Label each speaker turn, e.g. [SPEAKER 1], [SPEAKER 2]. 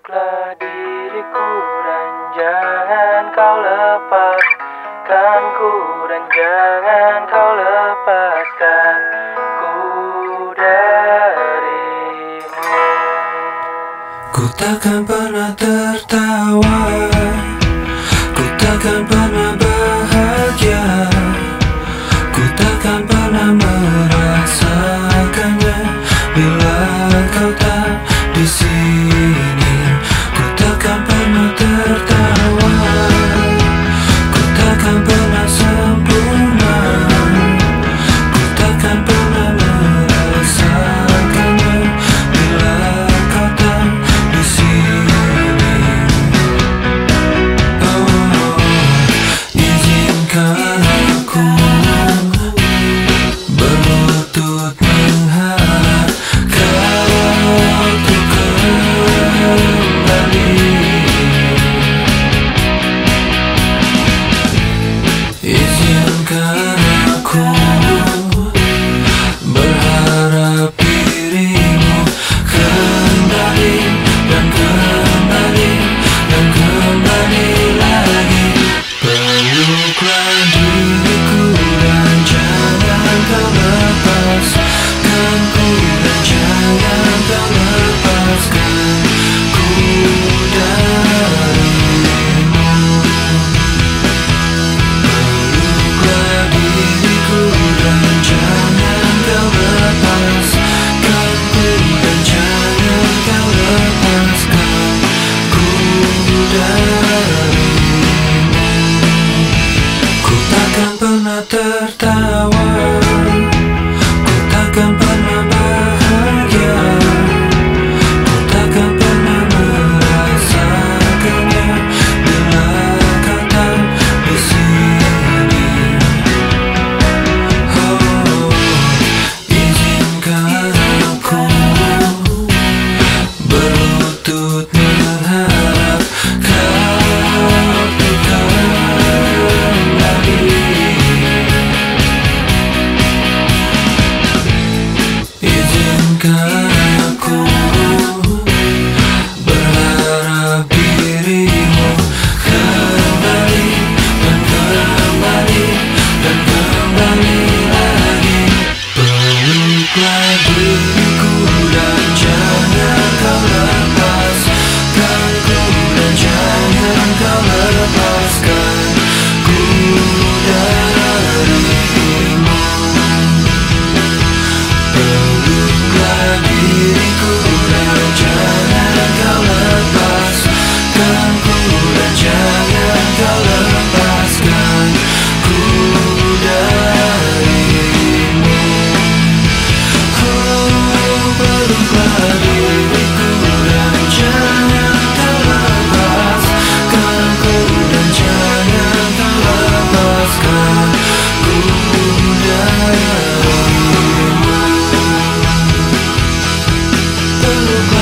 [SPEAKER 1] Peluklah diriku dan jangan kau lepaskan ku, dan jangan kau lepaskan ku darimu.
[SPEAKER 2] Ku takkan pernah tertawa, ku takkan pernah bahagia, ku takkan pernah merasakannya bila kau tak di sini. Ku takkan pernah tertawa, ku takkan pernah sempurna, ku takkan pernah merasakannya bila kau tak di sini. Oh, izinkan aku berlutut mengharap kau untuk kembali. Izinkan aku berharap dirimu kembali dan kembali dan kembali lagi. Peluklah diriku dan jangan kau lepaskan ku, dan jangan kau lepaskan ku darimu. Peluklah diriku dan jangan kau lepaskan ku, dan jangan kau lepaskan ku darimu. Ku takkan pernah tertawa, ku takkan pernah bahagia, ku takkan pernah merasakannya bila kau tak di sini. Oh, izinkan aku berlutut mengharap kau untuk kembali. Izinkan aku berharap dirimu kembali dan kembali dan kembali lagi. Peluklah diriku dan jangan kau lepaskan ku, dan jangan kau lepaskan ku darimu. Peluklah diriku dan jangan kau lepaskan ku, dan jangan kau lepaskan ku darimu. Oh, peluklah diriku dan jangan kau lepaskan ku, dan jangan kau lepaskan ku darimu.